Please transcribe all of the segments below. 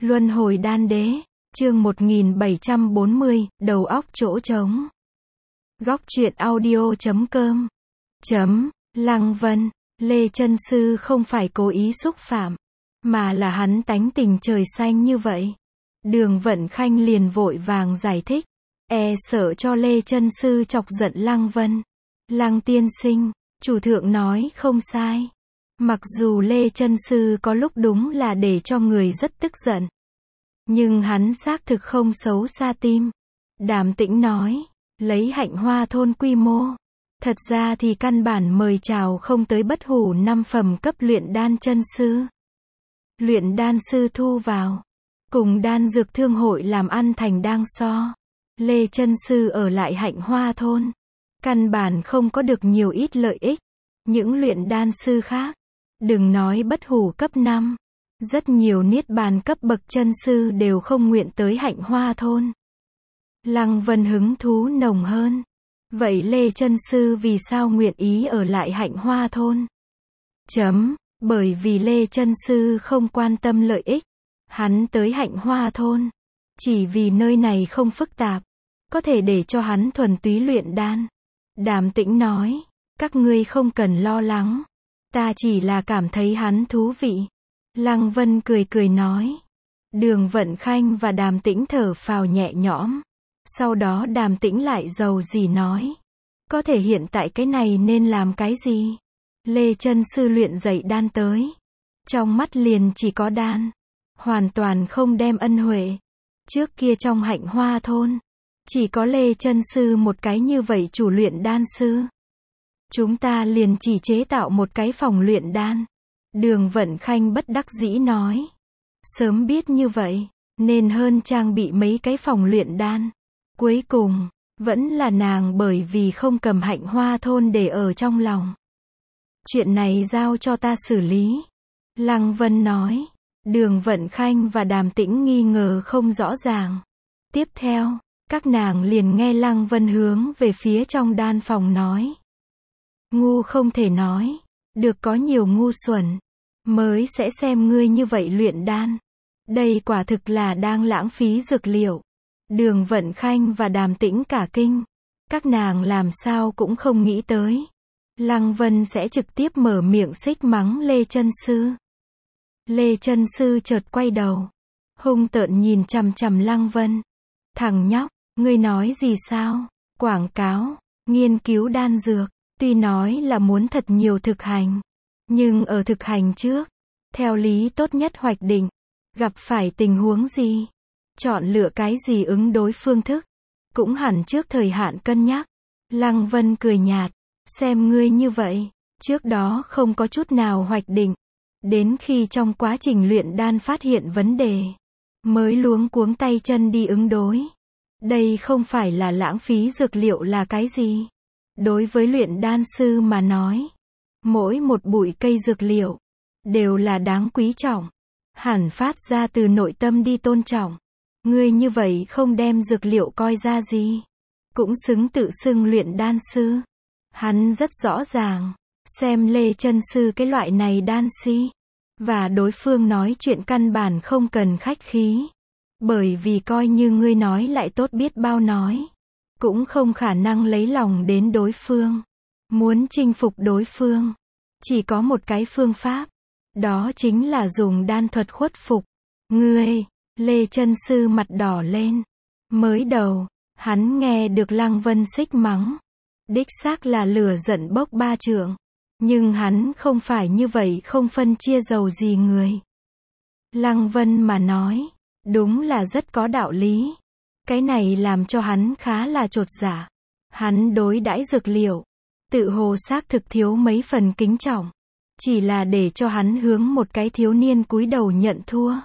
Luân hồi đan đế, chương 1740, đầu óc chỗ trống. Góc truyện audio.com. Lăng Vân, Lê Chân Sư không phải cố ý xúc phạm, mà là hắn tánh tình trời xanh như vậy. Đường Vận Khanh liền vội vàng giải thích, sợ cho Lê Chân Sư chọc giận Lăng Vân. Lăng tiên sinh, chủ thượng nói không sai. Mặc dù Lê Chân Sư có lúc đúng là để cho người rất tức giận, nhưng hắn xác thực không xấu xa tim. Đàm Tĩnh nói, lấy Hạnh Hoa thôn quy mô, thật ra thì căn bản mời chào không tới bất hủ 5 phẩm cấp luyện đan chân sư. Luyện đan sư thu vào, cùng đan dược thương hội làm ăn thành đang so. Lê Chân Sư ở lại Hạnh Hoa thôn, căn bản không có được nhiều ít lợi ích. Những luyện đan sư khác, đừng nói bất hủ cấp 5, rất nhiều niết bàn cấp bậc chân sư đều không nguyện tới Hạnh Hoa thôn. Lăng Vân hứng thú nồng hơn. Vậy Lê Chân Sư vì sao nguyện ý ở lại Hạnh Hoa thôn? Bởi vì Lê Chân Sư không quan tâm lợi ích. Hắn tới Hạnh Hoa thôn chỉ vì nơi này không phức tạp, có thể để cho hắn thuần túy luyện đan. Đàm Tĩnh nói, các ngươi không cần lo lắng, ta chỉ là cảm thấy hắn thú vị. Lăng Vân cười cười nói. Đường Vận Khanh và Đàm Tĩnh thở phào nhẹ nhõm. Sau đó Đàm Tĩnh lại giàu gì nói, có thể hiện tại cái này nên làm cái gì? Lê Chân Sư luyện dạy đan tới, trong mắt liền chỉ có đan, hoàn toàn không đem ân huệ. Trước kia trong Hạnh Hoa thôn, chỉ có Lê Chân Sư một cái như vậy chủ luyện đan sư. Chúng ta liền chỉ chế tạo một cái phòng luyện đan. Đường Vận Khanh bất đắc dĩ nói, sớm biết như vậy, nên hơn trang bị mấy cái phòng luyện đan. Cuối cùng, vẫn là nàng bởi vì không cầm Hạnh Hoa thôn để ở trong lòng. Chuyện này giao cho ta xử lý. Lăng Vân nói. Đường Vận Khanh và Đàm Tĩnh nghi ngờ không rõ ràng. Tiếp theo, các nàng liền nghe Lăng Vân hướng về phía trong đan phòng nói. Ngu không thể nói, được có nhiều ngu xuẩn, mới sẽ xem ngươi như vậy luyện đan. Đây quả thực là đang lãng phí dược liệu. Đường Vận Khanh và Đàm Tĩnh cả kinh. Các nàng làm sao cũng không nghĩ tới. Lăng Vân sẽ trực tiếp mở miệng xích mắng Lê Chân Sư. Lê Chân Sư chợt quay đầu, hung tợn nhìn chằm chằm Lăng Vân. Thằng nhóc, ngươi nói gì sao? Quảng cáo, nghiên cứu đan dược, tuy nói là muốn thật nhiều thực hành, nhưng ở thực hành trước, theo lý tốt nhất hoạch định, gặp phải tình huống gì, chọn lựa cái gì ứng đối phương thức, cũng hẳn trước thời hạn cân nhắc. Lăng Vân cười nhạt, xem ngươi như vậy, trước đó không có chút nào hoạch định, đến khi trong quá trình luyện đan phát hiện vấn đề, mới luống cuống tay chân đi ứng đối. Đây không phải là lãng phí dược liệu là cái gì? Đối với luyện đan sư mà nói, mỗi một bụi cây dược liệu đều là đáng quý trọng, hẳn phát ra từ nội tâm đi tôn trọng. Ngươi như vậy không đem dược liệu coi ra gì, cũng xứng tự xưng luyện đan sư. Hắn rất rõ ràng, xem Lê Chân Sư cái loại này đan si, và đối phương nói chuyện căn bản không cần khách khí. Bởi vì coi như ngươi nói lại tốt biết bao nói, cũng không khả năng lấy lòng đến đối phương. Muốn chinh phục đối phương, chỉ có một cái phương pháp, đó chính là dùng đan thuật khuất phục. Ngươi, Lê Chân Sư mặt đỏ lên. Mới đầu, hắn nghe được Lăng Vân xích mắng, đích xác là lửa giận bốc ba trượng. Nhưng hắn không phải như vậy không phân chia dầu gì người. Lăng Vân mà nói, đúng là rất có đạo lý. Cái này làm cho hắn khá là chột dạ. Hắn đối đãi dược liệu, tự hồ xác thực thiếu mấy phần kính trọng. Chỉ là để cho hắn hướng một cái thiếu niên cúi đầu nhận thua.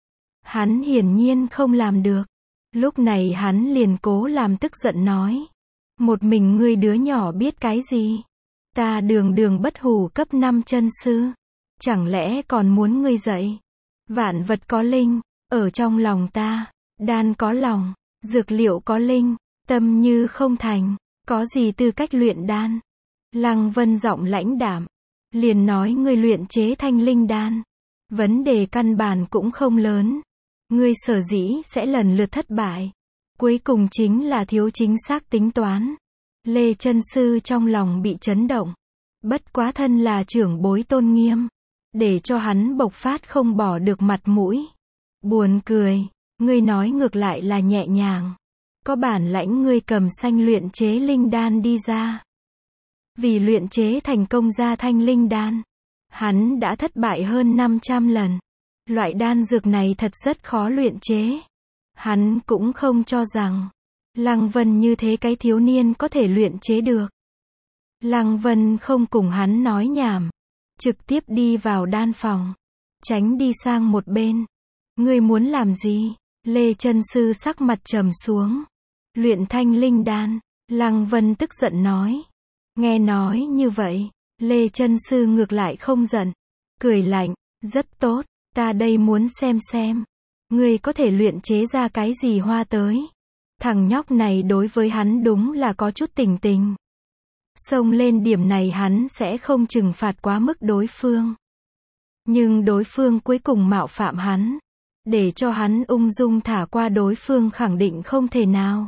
Hắn hiển nhiên không làm được. Lúc này hắn liền cố làm tức giận nói. Một mình ngươi đứa nhỏ biết cái gì? Ta đường bất hủ cấp 5 chân sư. Chẳng lẽ còn muốn ngươi dạy? Vạn vật có linh, ở trong lòng ta. Đan có lòng, dược liệu có linh, tâm như không thành, có gì tư cách luyện đan? Lăng Vân giọng lãnh đạm, liền nói ngươi luyện chế thanh linh đan, vấn đề căn bản cũng không lớn. Ngươi sở dĩ sẽ lần lượt thất bại. Cuối cùng chính là thiếu chính xác tính toán. Lê Chân Sư trong lòng bị chấn động. Bất quá thân là trưởng bối tôn nghiêm. Để cho hắn bộc phát không bỏ được mặt mũi. Buồn cười, ngươi nói ngược lại là nhẹ nhàng. Có bản lãnh ngươi cầm xanh luyện chế linh đan đi ra. Vì luyện chế thành công ra thanh linh đan. Hắn đã thất bại hơn 500 lần. Loại đan dược này thật rất khó luyện chế. Hắn cũng không cho rằng Lăng Vân như thế cái thiếu niên có thể luyện chế được. Lăng Vân không cùng hắn nói nhảm. Trực tiếp đi vào đan phòng. Tránh đi sang một bên. Ngươi muốn làm gì? Lê Chân Sư sắc mặt trầm xuống. Luyện thanh linh đan. Lăng Vân tức giận nói. Nghe nói như vậy, Lê Chân Sư ngược lại không giận. Cười lạnh, rất tốt, ta đây muốn xem. Ngươi có thể luyện chế ra cái gì hoa tới. Thằng nhóc này đối với hắn đúng là có chút tình tình. Xông lên điểm này hắn sẽ không trừng phạt quá mức đối phương. Nhưng đối phương cuối cùng mạo phạm hắn. Để cho hắn ung dung thả qua đối phương khẳng định không thể nào.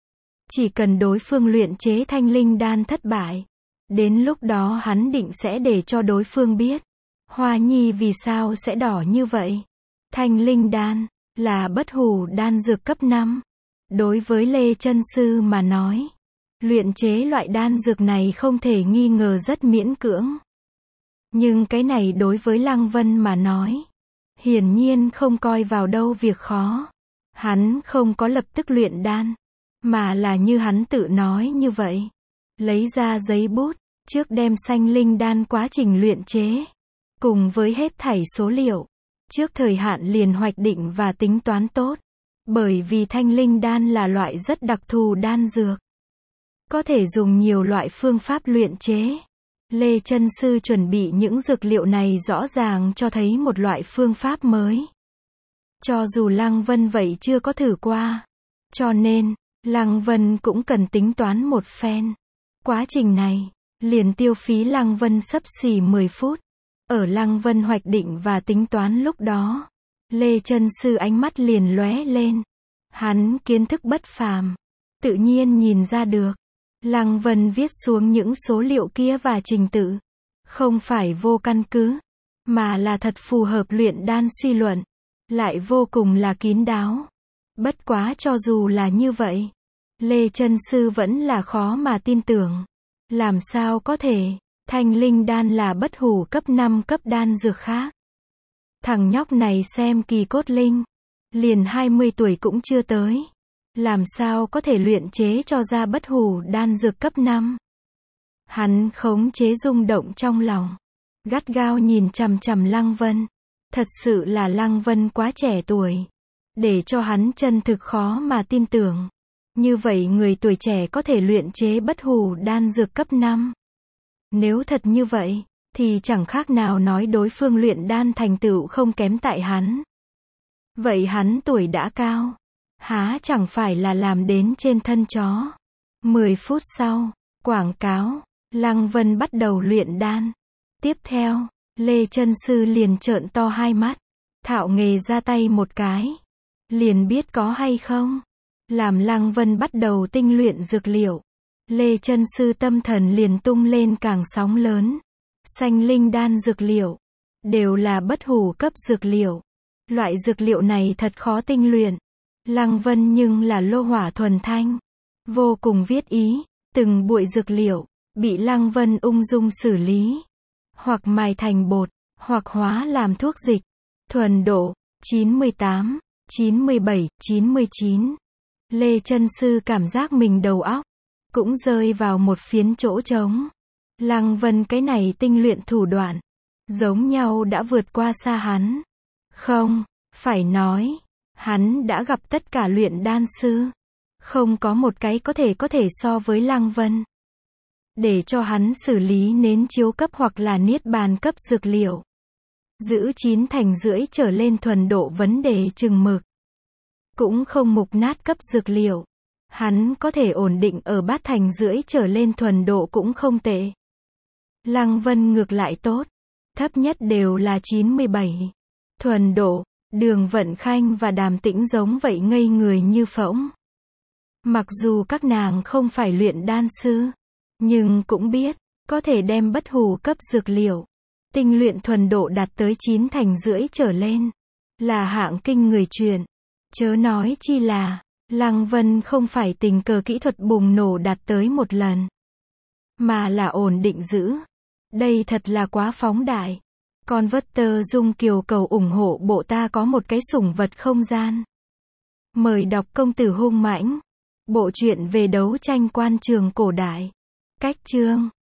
Chỉ cần đối phương luyện chế thanh linh đan thất bại. Đến lúc đó hắn định sẽ để cho đối phương biết. Hoa nhi vì sao sẽ đỏ như vậy. Thanh linh đan là bất hủ đan dược cấp 5. Đối với Lê Chân Sư mà nói. Luyện chế loại đan dược này không thể nghi ngờ rất miễn cưỡng. Nhưng cái này đối với Lăng Vân mà nói. Hiển nhiên không coi vào đâu việc khó. Hắn không có lập tức luyện đan. Mà là như hắn tự nói như vậy. Lấy ra giấy bút. Trước đem xanh linh đan quá trình luyện chế. Cùng với hết thảy số liệu. Trước thời hạn liền hoạch định và tính toán tốt. Bởi vì thanh linh đan là loại rất đặc thù đan dược. Có thể dùng nhiều loại phương pháp luyện chế. Lê Chân Sư chuẩn bị những dược liệu này rõ ràng cho thấy một loại phương pháp mới. Cho dù Lăng Vân vậy chưa có thử qua. Cho nên, Lăng Vân cũng cần tính toán một phen. Quá trình này, liền tiêu phí Lăng Vân xấp xỉ 10 phút. Ở Lăng Vân hoạch định và tính toán lúc đó. Lê Chân Sư ánh mắt liền lóe lên. Hắn kiến thức bất phàm. Tự nhiên nhìn ra được. Lăng Vân viết xuống những số liệu kia và trình tự. Không phải vô căn cứ. Mà là thật phù hợp luyện đan suy luận. Lại vô cùng là kín đáo. Bất quá cho dù là như vậy. Lê Chân Sư vẫn là khó mà tin tưởng. Làm sao có thể. Thanh linh đan là bất hủ cấp 5 cấp đan dược khác. Thằng nhóc này xem kỳ cốt linh. Liền 20 tuổi cũng chưa tới. Làm sao có thể luyện chế cho ra bất hủ đan dược cấp 5. Hắn khống chế rung động trong lòng. Gắt gao nhìn chằm chằm Lăng Vân. Thật sự là Lăng Vân quá trẻ tuổi. Để cho hắn chân thực khó mà tin tưởng. Như vậy người tuổi trẻ có thể luyện chế bất hủ đan dược cấp 5. Nếu thật như vậy, thì chẳng khác nào nói đối phương luyện đan thành tựu không kém tại hắn. Vậy hắn tuổi đã cao. Há chẳng phải là làm đến trên thân chó. 10 phút sau, quảng cáo, Lăng Vân bắt đầu luyện đan. Tiếp theo, Lê Chân Sư liền trợn to hai mắt. Thạo nghề ra tay một cái. Liền biết có hay không. Làm Lăng Vân bắt đầu tinh luyện dược liệu. Lê Chân Sư tâm thần liền tung lên càng sóng lớn. Xanh linh đan dược liệu. Đều là bất hủ cấp dược liệu. Loại dược liệu này thật khó tinh luyện. Lăng Vân nhưng là lô hỏa thuần thanh. Vô cùng viết ý. Từng bụi dược liệu. Bị Lăng Vân ung dung xử lý. Hoặc mài thành bột. Hoặc hóa làm thuốc dịch. Thuần độ 98, 97, 99. Lê Chân Sư cảm giác mình đầu óc cũng rơi vào một phiến chỗ trống. Lăng Vân cái này tinh luyện thủ đoạn giống nhau đã vượt qua xa hắn. Không, phải nói, hắn đã gặp tất cả luyện đan sư. Không có một cái có thể so với Lăng Vân. Để cho hắn xử lý nến chiếu cấp hoặc là niết bàn cấp dược liệu. Giữ 9 thành rưỡi trở lên thuần độ vấn đề chừng mực. Cũng không mục nát cấp dược liệu. Hắn có thể ổn định ở 8 thành rưỡi trở lên thuần độ cũng không tệ. Lăng Vân ngược lại tốt. Thấp nhất đều là 97. Thuần độ, Đường Vận Khanh và Đàm Tĩnh giống vậy ngây người như phỗng. Mặc dù các nàng không phải luyện đan sư, nhưng cũng biết, có thể đem bất hủ cấp dược liệu, tinh luyện thuần độ đạt tới 9 thành rưỡi trở lên, là hạng kinh người chuyện. Chớ nói chi là, Lăng Vân không phải tình cờ kỹ thuật bùng nổ đạt tới một lần, mà là ổn định giữ. Đây thật là quá phóng đại. Con Vất Dung Kiều cầu ủng hộ bộ ta có một cái sủng vật không gian. Mời đọc Công tử hung mãnh. Bộ truyện về đấu tranh quan trường cổ đại. Cách chương